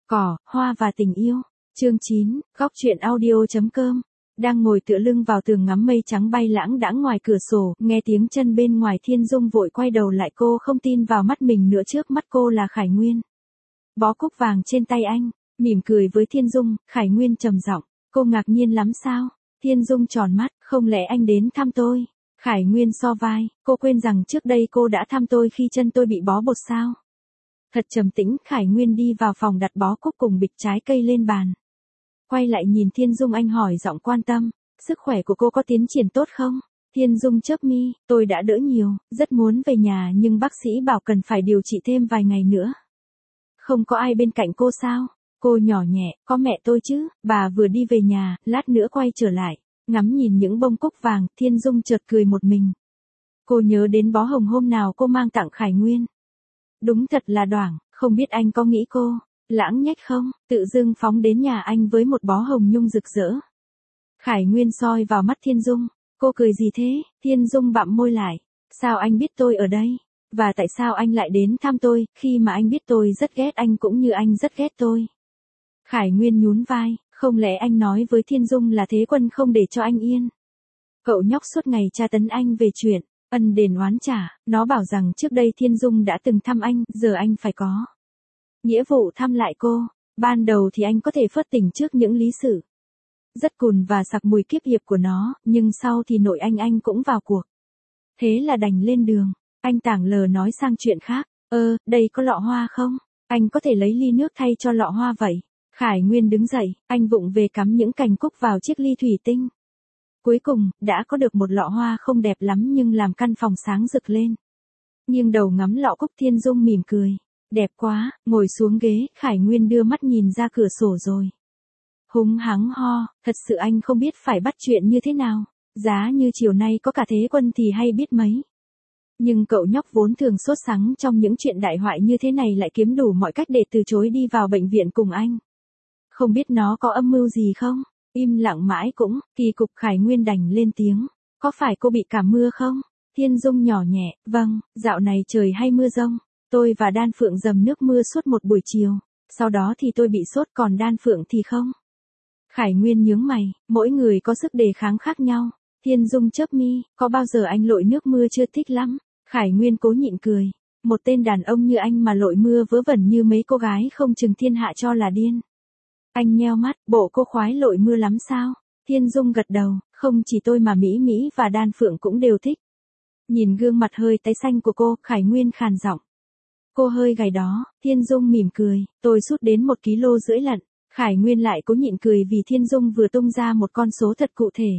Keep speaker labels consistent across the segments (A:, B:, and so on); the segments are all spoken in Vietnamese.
A: Cỏ, hoa và tình yêu. Chương 9, góc truyện audio.com. Đang ngồi tựa lưng vào tường ngắm mây trắng bay lãng đãng ngoài cửa sổ, nghe tiếng chân bên ngoài Thiên Dung vội quay đầu lại, cô không tin vào mắt mình nữa, trước mắt cô là Khải Nguyên. Bó cúc vàng trên tay anh, mỉm cười với Thiên Dung, Khải Nguyên trầm giọng, cô ngạc nhiên lắm sao? Thiên Dung tròn mắt, không lẽ anh đến thăm tôi? Khải Nguyên so vai, cô quên rằng trước đây cô đã thăm tôi khi chân tôi bị bó bột sao? Thật trầm tĩnh, Khải Nguyên đi vào phòng đặt bó cúc cùng bịch trái cây lên bàn. Quay lại nhìn Thiên Dung, anh hỏi giọng quan tâm, sức khỏe của cô có tiến triển tốt không? Thiên Dung chớp mi, tôi đã đỡ nhiều, rất muốn về nhà nhưng bác sĩ bảo cần phải điều trị thêm vài ngày nữa. Không có ai bên cạnh cô sao? Cô nhỏ nhẹ, có mẹ tôi chứ, bà vừa đi về nhà, lát nữa quay trở lại. Ngắm nhìn những bông cúc vàng, Thiên Dung chợt cười một mình. Cô nhớ đến bó hồng hôm nào cô mang tặng Khải Nguyên. Đúng thật là đoảng, không biết anh có nghĩ cô lãng nhách không, tự dưng phóng đến nhà anh với một bó hồng nhung rực rỡ. Khải Nguyên soi vào mắt Thiên Dung, cô cười gì thế? Thiên Dung bặm môi lại, sao anh biết tôi ở đây? Và tại sao anh lại đến thăm tôi, khi mà anh biết tôi rất ghét anh cũng như anh rất ghét tôi? Khải Nguyên nhún vai, không lẽ anh nói với Thiên Dung là Thế Quân không để cho anh yên? Cậu nhóc suốt ngày tra tấn anh về chuyện ân đền oán trả, nó bảo rằng trước đây Thiên Dung đã từng thăm anh, giờ anh phải có nghĩa vụ thăm lại cô. Ban đầu thì anh có thể phớt tỉnh trước những lý sự rất cùn và sặc mùi kiếp hiệp của nó, nhưng sau thì nội anh cũng vào cuộc. Thế là đành lên đường. Anh tảng lờ nói sang chuyện khác, đây có lọ hoa không? Anh có thể lấy ly nước thay cho lọ hoa vậy. Khải Nguyên đứng dậy, anh vụng về cắm những cành cúc vào chiếc ly thủy tinh. Cuối cùng, đã có được một lọ hoa không đẹp lắm nhưng làm căn phòng sáng rực lên. Nghiêng đầu ngắm lọ cúc, Thiên Dung mỉm cười. Đẹp quá, ngồi xuống ghế, Khải Nguyên đưa mắt nhìn ra cửa sổ rồi húng hắng ho, thật sự anh không biết phải bắt chuyện như thế nào. Giá như chiều nay có cả Thế Quân thì hay biết mấy. Nhưng cậu nhóc vốn thường sốt sắng trong những chuyện đại hoại như thế này lại kiếm đủ mọi cách để từ chối đi vào bệnh viện cùng anh. Không biết nó có âm mưu gì không? Im lặng mãi cũng, kỳ cục. Khải Nguyên đành lên tiếng. Có phải cô bị cảm mưa không? Thiên Dung nhỏ nhẹ, vâng, dạo này trời hay mưa rông. Tôi và Đan Phượng dầm nước mưa suốt một buổi chiều. Sau đó thì tôi bị sốt, còn Đan Phượng thì không. Khải Nguyên nhướng mày, mỗi người có sức đề kháng khác nhau. Thiên Dung chớp mi, có bao giờ anh lội nước mưa chưa? Thích lắm. Khải Nguyên cố nhịn cười. Một tên đàn ông như anh mà lội mưa vớ vẩn như mấy cô gái không chừng thiên hạ cho là điên. Anh nheo mắt, bộ cô khoái lội mưa lắm sao? Thiên Dung gật đầu, không chỉ tôi mà Mỹ Mỹ và Đan Phượng cũng đều thích. Nhìn gương mặt hơi tái xanh của cô, Khải Nguyên khàn giọng. Cô hơi gầy đó. Thiên Dung mỉm cười, tôi sút đến 1,5 kg lận. Khải Nguyên lại cố nhịn cười vì Thiên Dung vừa tung ra một con số thật cụ thể.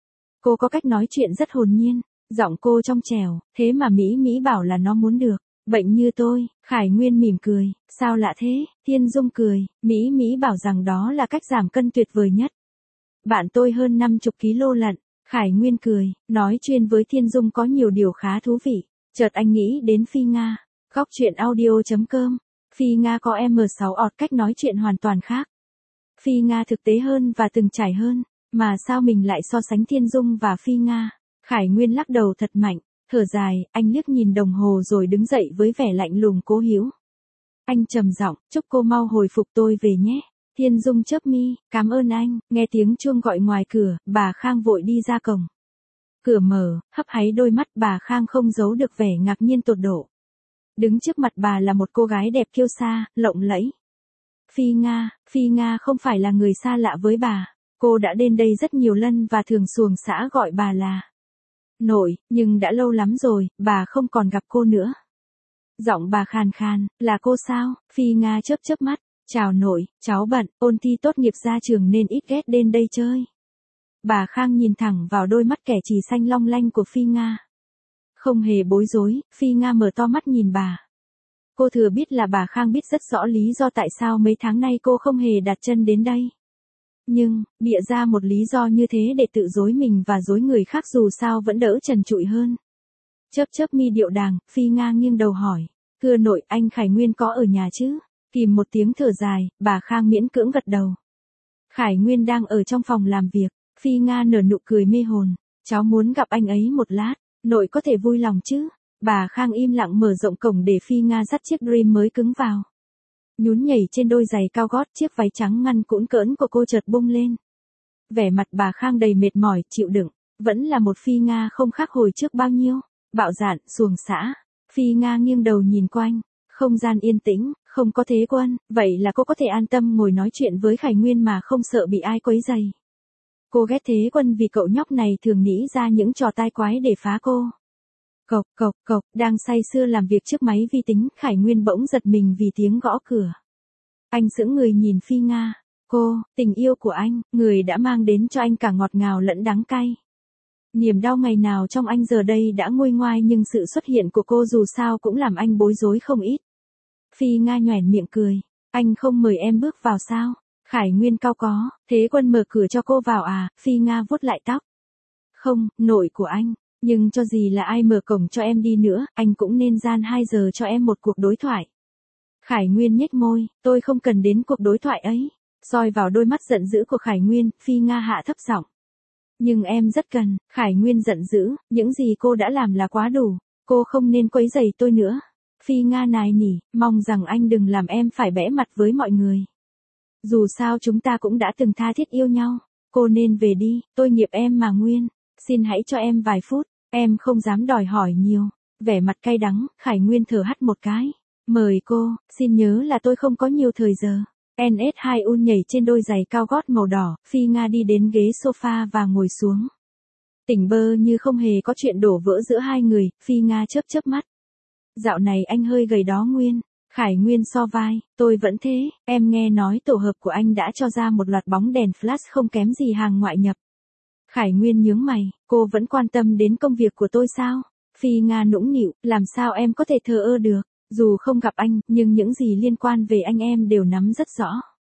A: Cô có cách nói chuyện rất hồn nhiên, giọng cô trong trẻo, thế mà Mỹ Mỹ bảo là nó muốn được bệnh như tôi. Khải Nguyên mỉm cười, sao lạ thế? Thiên Dung cười, Mỹ Mỹ bảo rằng đó là cách giảm cân tuyệt vời nhất. Bạn tôi hơn 50 kg lận. Khải Nguyên cười, nói chuyện với Thiên Dung có nhiều điều khá thú vị. Chợt anh nghĩ đến Phi Nga. Góc truyện audio.com. Phi Nga có M6 ọt cách nói chuyện hoàn toàn khác. Phi Nga thực tế hơn và từng trải hơn. Mà sao mình lại so sánh Thiên Dung và Phi Nga? Khải Nguyên lắc đầu thật mạnh, thở dài, anh liếc nhìn đồng hồ rồi đứng dậy với vẻ lạnh lùng cố hữu. Anh trầm giọng, chúc cô mau hồi phục, tôi về nhé. Thiên Dung chớp mi, cảm ơn anh. Nghe tiếng chuông gọi ngoài cửa, bà Khang vội đi ra cổng. Cửa mở, hấp háy đôi mắt, bà Khang không giấu được vẻ ngạc nhiên tột độ. Đứng trước mặt bà là một cô gái đẹp kiêu sa, lộng lẫy. Phi Nga không phải là người xa lạ với bà. Cô đã đến đây rất nhiều lần và thường xuồng xã gọi bà là nội, nhưng đã lâu lắm rồi, bà không còn gặp cô nữa. Giọng bà khàn khàn, là cô sao? Phi Nga chớp mắt, chào nội, cháu bận, ôn thi tốt nghiệp ra trường nên ít ghét đến đây chơi. Bà Khang nhìn thẳng vào đôi mắt kẻ chì xanh long lanh của Phi Nga. Không hề bối rối, Phi Nga mở to mắt nhìn bà. Cô thừa biết là bà Khang biết rất rõ lý do tại sao mấy tháng nay cô không hề đặt chân đến đây. Nhưng, bịa ra một lý do như thế để tự dối mình và dối người khác dù sao vẫn đỡ trần trụi hơn. Chớp mi điệu đàng, Phi Nga nghiêng đầu hỏi. Thưa nội, anh Khải Nguyên có ở nhà chứ? Kìm một tiếng thở dài, bà Khang miễn cưỡng gật đầu. Khải Nguyên đang ở trong phòng làm việc. Phi Nga nở nụ cười mê hồn. Cháu muốn gặp anh ấy một lát, nội có thể vui lòng chứ? Bà Khang im lặng mở rộng cổng để Phi Nga dắt chiếc Dream mới cứng vào. Nhún nhảy trên đôi giày cao gót, chiếc váy trắng ngăn cũn cỡn của cô chợt bung lên. Vẻ mặt bà Khang đầy mệt mỏi, chịu đựng, vẫn là một Phi Nga không khác hồi trước bao nhiêu, bạo dạn, xuồng xã. Phi Nga nghiêng đầu nhìn quanh, không gian yên tĩnh, không có Thế Quân, vậy là cô có thể an tâm ngồi nói chuyện với Khải Nguyên mà không sợ bị ai quấy rầy. Cô ghét Thế Quân vì cậu nhóc này thường nghĩ ra những trò tai quái để phá cô. Cộc cộc cộc, đang say sưa làm việc trước máy vi tính, Khải Nguyên bỗng giật mình vì tiếng gõ cửa. Anh sững người nhìn Phi Nga. Cô, tình yêu của anh, người đã mang đến cho anh cả ngọt ngào lẫn đắng cay. Niềm đau ngày nào trong anh giờ đây đã nguôi ngoai, nhưng sự xuất hiện của cô dù sao cũng làm anh bối rối không ít. Phi Nga nhoẻn miệng cười. Anh không mời em bước vào sao? Khải Nguyên cau có. Thế Quân mở cửa cho cô vào à? Phi Nga vuốt lại tóc. Không, nội của anh. Nhưng cho gì là ai mở cổng cho em đi nữa, anh cũng nên gian 2 giờ cho em một cuộc đối thoại. Khải Nguyên nhếch môi, tôi không cần đến cuộc đối thoại ấy. Soi vào đôi mắt giận dữ của Khải Nguyên, Phi Nga hạ thấp giọng. Nhưng em rất cần. Khải Nguyên giận dữ, những gì cô đã làm là quá đủ. Cô không nên quấy rầy tôi nữa. Phi Nga nài nỉ, mong rằng anh đừng làm em phải bẽ mặt với mọi người. Dù sao chúng ta cũng đã từng tha thiết yêu nhau. Cô nên về đi, tôi nghiệp em mà Nguyên. Xin hãy cho em vài phút, em không dám đòi hỏi nhiều. Vẻ mặt cay đắng, Khải Nguyên thở hắt một cái. Mời cô, xin nhớ là tôi không có nhiều thời giờ. NS2 nhảy trên đôi giày cao gót màu đỏ, Phi Nga đi đến ghế sofa và ngồi xuống. Tỉnh bơ như không hề có chuyện đổ vỡ giữa hai người, Phi Nga chớp chớp mắt. Dạo này anh hơi gầy đó Nguyên. Khải Nguyên so vai, tôi vẫn thế, em nghe nói tổ hợp của anh đã cho ra một loạt bóng đèn flash không kém gì hàng ngoại nhập. Khải Nguyên nhướng mày, cô vẫn quan tâm đến công việc của tôi sao? Phi Nga nũng nịu, làm sao em có thể thờ ơ được? Dù không gặp anh, nhưng những gì liên quan về anh em đều nắm rất rõ.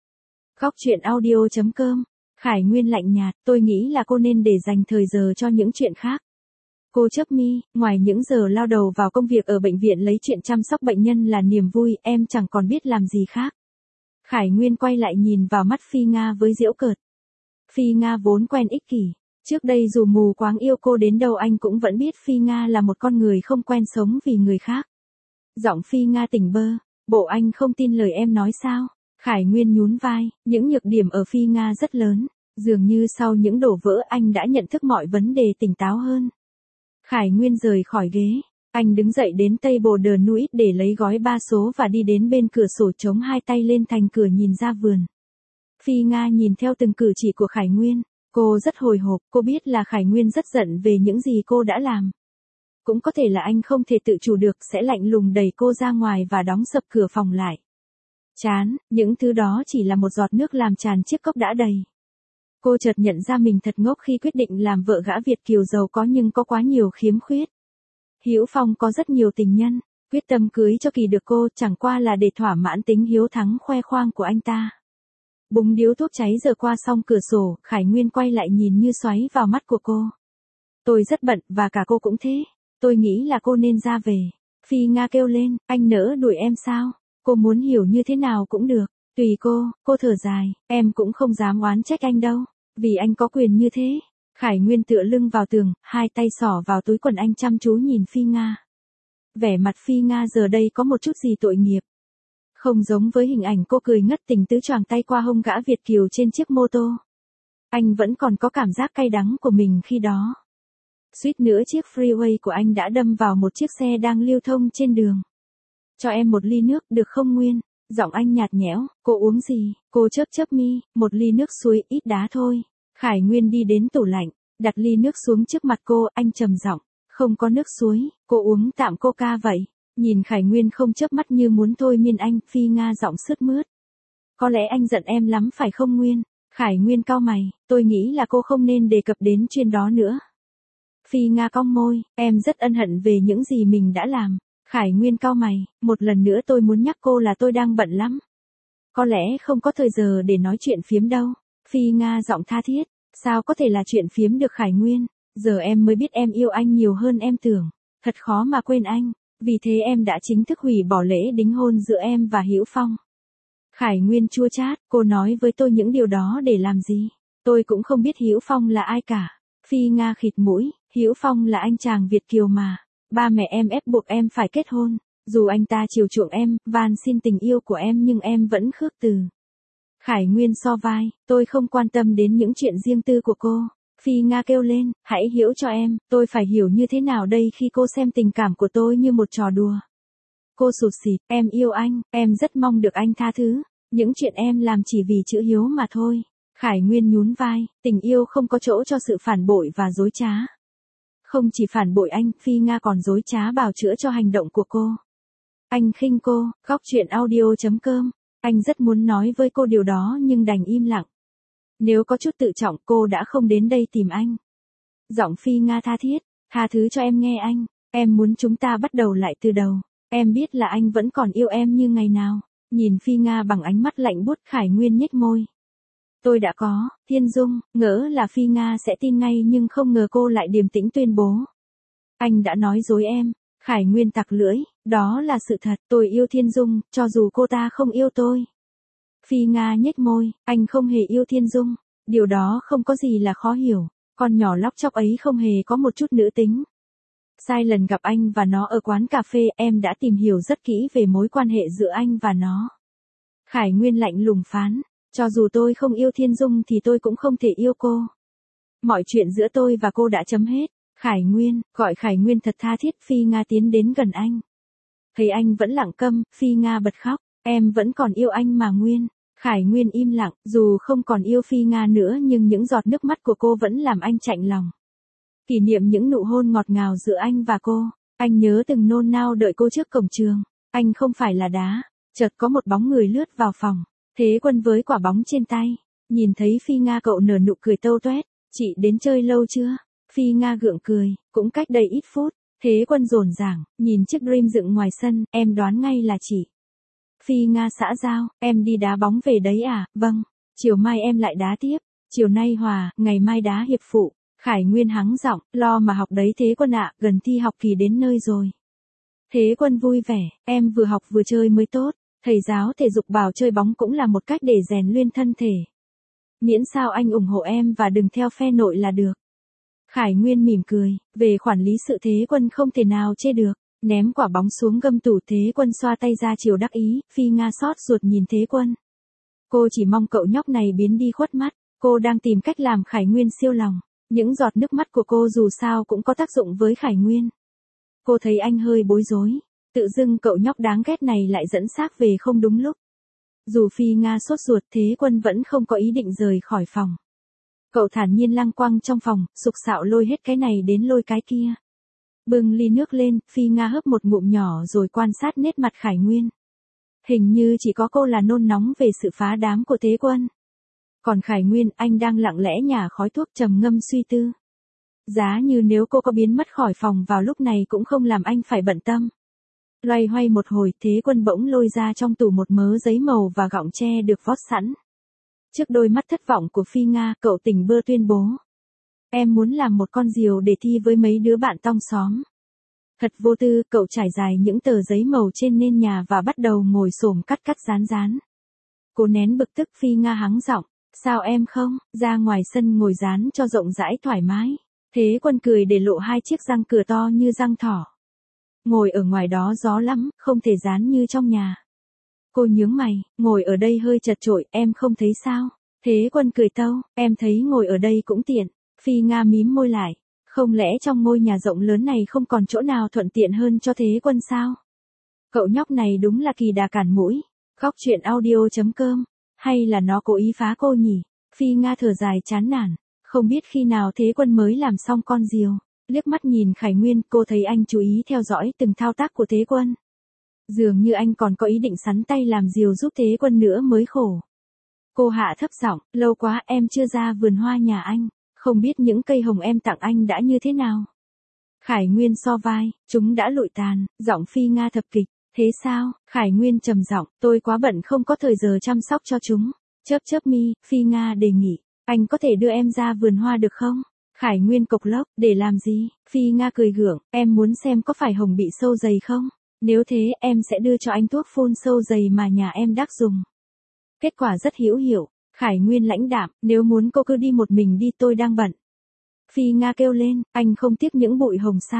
A: Góc chuyện audio.com. Khải Nguyên lạnh nhạt, tôi nghĩ là cô nên để dành thời giờ cho những chuyện khác. Cô chớp mi, ngoài những giờ lao đầu vào công việc ở bệnh viện lấy chuyện chăm sóc bệnh nhân là niềm vui, em chẳng còn biết làm gì khác. Khải Nguyên quay lại nhìn vào mắt Phi Nga với giễu cợt. Phi Nga vốn quen ích kỷ. Trước đây dù mù quáng yêu cô đến đâu anh cũng vẫn biết Phi Nga là một con người không quen sống vì người khác. Giọng Phi Nga tỉnh bơ, bộ anh không tin lời em nói sao? Khải Nguyên nhún vai, những nhược điểm ở Phi Nga rất lớn, dường như sau những đổ vỡ anh đã nhận thức mọi vấn đề tỉnh táo hơn. Khải Nguyên rời khỏi ghế, anh đứng dậy đến table de nuit để lấy gói 3 số và đi đến bên cửa sổ chống hai tay lên thành cửa nhìn ra vườn. Phi Nga nhìn theo từng cử chỉ của Khải Nguyên, cô rất hồi hộp, cô biết là Khải Nguyên rất giận về những gì cô đã làm. Cũng có thể là anh không thể tự chủ được sẽ lạnh lùng đẩy cô ra ngoài và đóng sập cửa phòng lại. Chán, những thứ đó chỉ là một giọt nước làm tràn chiếc cốc đã đầy. Cô chợt nhận ra mình thật ngốc khi quyết định làm vợ gã Việt kiều giàu có nhưng có quá nhiều khiếm khuyết. Hữu Phong có rất nhiều tình nhân, quyết tâm cưới cho Kỳ được cô chẳng qua là để thỏa mãn tính hiếu thắng khoe khoang của anh ta. Búng điếu thuốc cháy giờ qua xong cửa sổ, Khải Nguyên quay lại nhìn như xoáy vào mắt của cô. Tôi rất bận, và cả cô cũng thế. Tôi nghĩ là cô nên ra về. Phi Nga kêu lên, anh nỡ đuổi em sao? Cô muốn hiểu như thế nào cũng được. Tùy cô thở dài, em cũng không dám oán trách anh đâu. Vì anh có quyền như thế. Khải Nguyên tựa lưng vào tường, hai tay xỏ vào túi quần anh chăm chú nhìn Phi Nga. Vẻ mặt Phi Nga giờ đây có một chút gì tội nghiệp. Không giống với hình ảnh cô cười ngất tình tứ choàng tay qua hông gã Việt kiều trên chiếc mô tô. Anh vẫn còn có cảm giác cay đắng của mình khi đó. Suýt nữa chiếc freeway của anh đã đâm vào một chiếc xe đang lưu thông trên đường. Cho em một ly nước được không Nguyên? Giọng anh nhạt nhẽo, cô uống gì? Cô chớp chớp mi, một ly nước suối ít đá thôi. Khải Nguyên đi đến tủ lạnh, đặt ly nước xuống trước mặt cô, anh trầm giọng, không có nước suối, cô uống tạm coca vậy. Nhìn Khải Nguyên không chớp mắt như muốn thôi miên anh, Phi Nga giọng sướt mướt. Có lẽ anh giận em lắm phải không Nguyên? Khải Nguyên cau mày, tôi nghĩ là cô không nên đề cập đến chuyện đó nữa. Phi Nga cong môi, em rất ân hận về những gì mình đã làm. Khải Nguyên cau mày, một lần nữa tôi muốn nhắc cô là tôi đang bận lắm. Có lẽ không có thời giờ để nói chuyện phiếm đâu. Phi Nga giọng tha thiết, sao có thể là chuyện phiếm được Khải Nguyên? Giờ em mới biết em yêu anh nhiều hơn em tưởng. Thật khó mà quên anh. Vì thế em đã chính thức hủy bỏ lễ đính hôn giữa em và Hữu Phong. Khải Nguyên chua chát, cô nói với tôi những điều đó để làm gì? Tôi cũng không biết Hữu Phong là ai cả. Phi Nga khịt mũi, Hữu Phong là anh chàng Việt kiều mà. Ba mẹ em ép buộc em phải kết hôn. Dù anh ta chiều chuộng em, van xin tình yêu của em nhưng em vẫn khước từ. Khải Nguyên so vai, tôi không quan tâm đến những chuyện riêng tư của cô. Phi Nga kêu lên, hãy hiểu cho em, tôi phải hiểu như thế nào đây khi cô xem tình cảm của tôi như một trò đùa. Cô sụt sịt, em yêu anh, em rất mong được anh tha thứ. Những chuyện em làm chỉ vì chữ hiếu mà thôi. Khải Nguyên nhún vai, tình yêu không có chỗ cho sự phản bội và dối trá. Không chỉ phản bội anh, Phi Nga còn dối trá bào chữa cho hành động của cô. Anh khinh cô, góc chuyện audio.com. Anh rất muốn nói với cô điều đó nhưng đành im lặng. Nếu có chút tự trọng cô đã không đến đây tìm anh. Giọng Phi Nga tha thiết, tha thứ cho em nghe anh, em muốn chúng ta bắt đầu lại từ đầu. Em biết là anh vẫn còn yêu em như ngày nào. Nhìn Phi Nga bằng ánh mắt lạnh buốt, Khải Nguyên nhếch môi. Tôi đã có, Thiên Dung, ngỡ là Phi Nga sẽ tin ngay nhưng không ngờ cô lại điềm tĩnh tuyên bố. Anh đã nói dối em. Khải Nguyên tặc lưỡi, đó là sự thật, tôi yêu Thiên Dung, cho dù cô ta không yêu tôi. Phi Nga nhếch môi, anh không hề yêu Thiên Dung, điều đó không có gì là khó hiểu, con nhỏ lóc chóc ấy không hề có một chút nữ tính. Sai lần gặp anh và nó ở quán cà phê, em đã tìm hiểu rất kỹ về mối quan hệ giữa anh và nó. Khải Nguyên lạnh lùng phán, cho dù tôi không yêu Thiên Dung thì tôi cũng không thể yêu cô. Mọi chuyện giữa tôi và cô đã chấm hết. Khải Nguyên, gọi Khải Nguyên thật tha thiết. Phi Nga tiến đến gần anh. Thấy anh vẫn lặng câm, Phi Nga bật khóc, em vẫn còn yêu anh mà Nguyên. Khải Nguyên im lặng, dù không còn yêu Phi Nga nữa nhưng những giọt nước mắt của cô vẫn làm anh chạnh lòng. Kỷ niệm những nụ hôn ngọt ngào giữa anh và cô, anh nhớ từng nôn nao đợi cô trước cổng trường, anh không phải là đá. Chợt có một bóng người lướt vào phòng, Thế Quân với quả bóng trên tay, nhìn thấy Phi Nga cậu nở nụ cười tâu toét, chị đến chơi lâu chưa? Phi Nga gượng cười, cũng cách đây ít phút. Thế Quân rồn ràng, nhìn chiếc Dream dựng ngoài sân, em đoán ngay là chị. Phi Nga xã giao, em đi đá bóng về đấy à? Vâng, chiều mai em lại đá tiếp, chiều nay hòa, ngày mai đá hiệp phụ. Khải Nguyên hắng giọng, lo mà học đấy Thế Quân ạ, gần thi học kỳ đến nơi rồi. Thế Quân vui vẻ, em vừa học vừa chơi mới tốt, thầy giáo thể dục bảo chơi bóng cũng là một cách để rèn luyện thân thể. Miễn sao anh ủng hộ em và đừng theo phe nội là được. Khải Nguyên mỉm cười, về quản lý sự Thế Quân không thể nào chê được, ném quả bóng xuống gâm tủ. Thế Quân xoa tay ra chiều đắc ý. Phi Nga xót ruột nhìn Thế Quân. Cô chỉ mong cậu nhóc này biến đi khuất mắt, cô đang tìm cách làm Khải Nguyên siêu lòng. Những giọt nước mắt của cô dù sao cũng có tác dụng với Khải Nguyên. Cô thấy anh hơi bối rối, tự dưng cậu nhóc đáng ghét này lại dẫn xác về không đúng lúc. Dù Phi Nga sốt ruột, Thế Quân vẫn không có ý định rời khỏi phòng. Cậu thản nhiên lăng quăng trong phòng, sục sạo lôi hết cái này đến lôi cái kia. Bưng ly nước lên, Phi Nga hớp một ngụm nhỏ rồi quan sát nét mặt Khải Nguyên. Hình như chỉ có cô là nôn nóng về sự phá đám của Thế Quân. Còn Khải Nguyên, anh đang lặng lẽ nhả khói thuốc trầm ngâm suy tư. Giá như nếu cô có biến mất khỏi phòng vào lúc này cũng không làm anh phải bận tâm. Loay hoay một hồi, Thế Quân bỗng lôi ra trong tủ một mớ giấy màu và gọng tre được vót sẵn. Trước đôi mắt thất vọng của Phi Nga, cậu tỉnh bơ tuyên bố. Em muốn làm một con diều để thi với mấy đứa bạn tong xóm. Thật vô tư, cậu trải dài những tờ giấy màu trên nền nhà và bắt đầu ngồi xổm cắt dán dán. Cô nén bực tức. Phi Nga hắng giọng, sao em không, ra ngoài sân ngồi dán cho rộng rãi thoải mái. Thế Quân cười để lộ hai chiếc răng cửa to như răng thỏ. Ngồi ở ngoài đó gió lắm, không thể dán như trong nhà. Cô nhướng mày, ngồi ở đây hơi chật chội, em không thấy sao? Thế Quân cười tâu, em thấy ngồi ở đây cũng tiện. Phi Nga mím môi lại, không lẽ trong ngôi nhà rộng lớn này không còn chỗ nào thuận tiện hơn cho Thế Quân sao? Cậu nhóc này đúng là kỳ đà cản mũi. Góc chuyện audio.com, hay là nó cố ý phá cô nhỉ? Phi Nga thở dài chán nản, không biết khi nào Thế Quân mới làm xong con diều. Liếc mắt nhìn Khải Nguyên, cô thấy anh chú ý theo dõi từng thao tác của Thế Quân. Dường như anh còn có ý định sắn tay làm diều giúp Thế Quân nữa mới khổ. Cô hạ thấp giọng, lâu quá em chưa ra vườn hoa nhà anh, không biết những cây hồng em tặng anh đã như thế nào. Khải Nguyên so vai, chúng đã lụi tàn. Giọng Phi Nga thập kịch, thế sao? Khải Nguyên trầm giọng, tôi quá bận không có thời giờ chăm sóc cho chúng. Chớp mi, Phi Nga đề nghị, anh có thể đưa em ra vườn hoa được không? Khải Nguyên cộc lốc, để làm gì? Phi Nga cười gượng, em muốn xem có phải hồng bị sâu dày không? Nếu thế em sẽ đưa cho anh thuốc phun sâu dày mà nhà em đắc dùng. Kết quả rất hữu hiệu. Khải Nguyên lãnh đạm, nếu muốn cô cứ đi một mình đi, tôi đang bận. Phi Nga kêu lên, anh không tiếc những bụi hồng sao?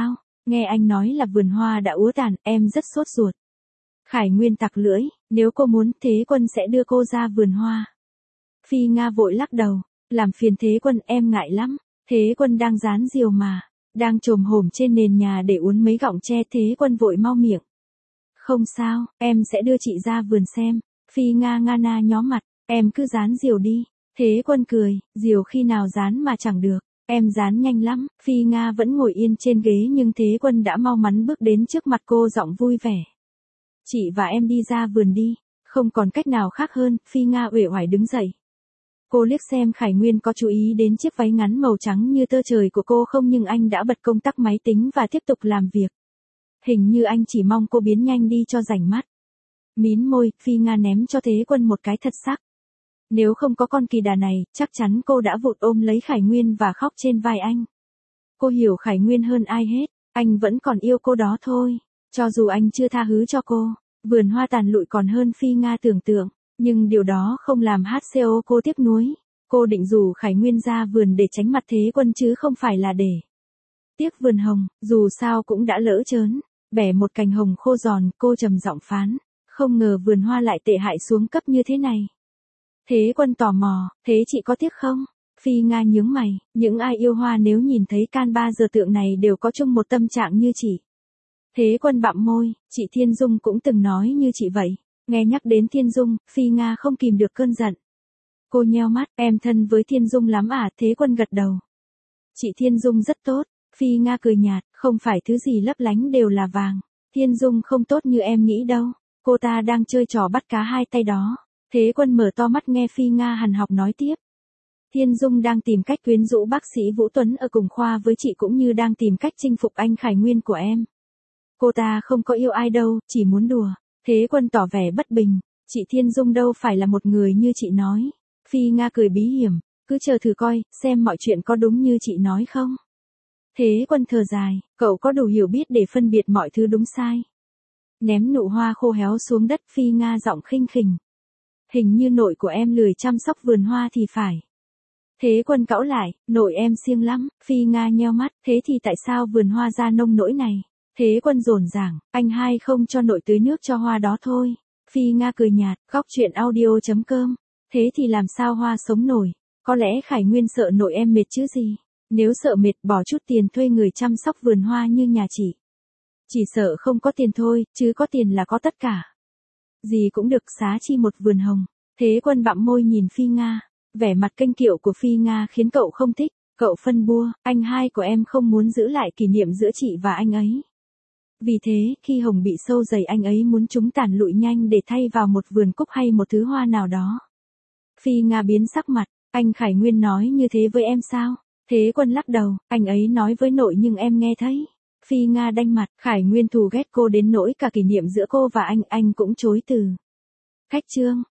A: Nghe anh nói là vườn hoa đã úa tàn, em rất sốt ruột. Khải Nguyên tặc lưỡi, nếu cô muốn, Thế Quân sẽ đưa cô ra vườn hoa. Phi Nga vội lắc đầu, làm phiền Thế Quân, em ngại lắm. Thế Quân đang rán diều mà, đang chồm hổm trên nền nhà để uốn mấy gọng tre. Thế Quân vội mau miệng. Không sao, em sẽ đưa chị ra vườn xem. Phi Nga na nhó mặt, em cứ rán diều đi. Thế Quân cười, diều khi nào rán mà chẳng được, em rán nhanh lắm. Phi Nga vẫn ngồi yên trên ghế nhưng Thế Quân đã mau mắn bước đến trước mặt cô, giọng vui vẻ. Chị và em đi ra vườn đi. Không còn cách nào khác hơn, Phi Nga uể oải đứng dậy. Cô liếc xem Khải Nguyên có chú ý đến chiếc váy ngắn màu trắng như tơ trời của cô không, nhưng anh đã bật công tắc máy tính và tiếp tục làm việc. Hình như anh chỉ mong cô biến nhanh đi cho rảnh mắt. Mím môi, Phi Nga ném cho Thế Quân một cái thật sắc. Nếu không có con kỳ đà này, chắc chắn cô đã vụt ôm lấy Khải Nguyên và khóc trên vai anh. Cô hiểu Khải Nguyên hơn ai hết, anh vẫn còn yêu cô đó thôi. Cho dù anh chưa tha thứ cho cô, vườn hoa tàn lụi còn hơn Phi Nga tưởng tượng, nhưng điều đó không làm HCO cô tiếc nuối. Cô định rủ Khải Nguyên ra vườn để tránh mặt Thế Quân chứ không phải là để tiếc vườn hồng, dù sao cũng đã lỡ chớn. Bẻ một cành hồng khô giòn, cô trầm giọng phán, không ngờ vườn hoa lại tệ hại xuống cấp như thế này. Thế Quân tò mò, thế chị có tiếc không? Phi Nga nhướng mày, những ai yêu hoa nếu nhìn thấy can ba giờ tượng này đều có chung một tâm trạng như chị. Thế Quân bặm môi, chị Thiên Dung cũng từng nói như chị vậy. Nghe nhắc đến Thiên Dung, Phi Nga không kìm được cơn giận. Cô nheo mắt, em thân với Thiên Dung lắm à? Thế Quân gật đầu. Chị Thiên Dung rất tốt. Phi Nga cười nhạt, không phải thứ gì lấp lánh đều là vàng. Thiên Dung không tốt như em nghĩ đâu. Cô ta đang chơi trò bắt cá hai tay đó. Thế Quân mở to mắt nghe Phi Nga hằn học nói tiếp. Thiên Dung đang tìm cách quyến rũ bác sĩ Vũ Tuấn ở cùng khoa với chị, cũng như đang tìm cách chinh phục anh Khải Nguyên của em. Cô ta không có yêu ai đâu, chỉ muốn đùa. Thế Quân tỏ vẻ bất bình. Chị Thiên Dung đâu phải là một người như chị nói. Phi Nga cười bí hiểm, cứ chờ thử coi, xem mọi chuyện có đúng như chị nói không. Thế Quân thở dài, cậu có đủ hiểu biết để phân biệt mọi thứ đúng sai. Ném nụ hoa khô héo xuống đất, Phi Nga giọng khinh khỉnh. Hình như nội của em lười chăm sóc vườn hoa thì phải. Thế Quân cõu lại, nội em siêng lắm. Phi Nga nheo mắt, thế thì tại sao vườn hoa ra nông nỗi này? Thế Quân dồn dàng, anh hai không cho nội tưới nước cho hoa đó thôi. Phi Nga cười nhạt, góc truyện audio.com. Thế thì làm sao hoa sống nổi? Có lẽ Khải Nguyên sợ nội em mệt chứ gì. Nếu sợ mệt bỏ chút tiền thuê người chăm sóc vườn hoa như nhà chị. Chỉ sợ không có tiền thôi, chứ có tiền là có tất cả. Gì cũng được, xá chi một vườn hồng. Thế Quân bặm môi nhìn Phi Nga. Vẻ mặt kênh kiệu của Phi Nga khiến cậu không thích. Cậu phân bua, anh hai của em không muốn giữ lại kỷ niệm giữa chị và anh ấy. Vì thế, khi hồng bị sâu dày anh ấy muốn chúng tàn lụi nhanh để thay vào một vườn cúc hay một thứ hoa nào đó. Phi Nga biến sắc mặt, anh Khải Nguyên nói như thế với em sao? Thế Quân lắc đầu, anh ấy nói với nội nhưng em nghe thấy. Phi Nga đanh mặt, Khải Nguyên thù ghét cô đến nỗi cả kỷ niệm giữa cô và anh cũng chối từ. Khách trương,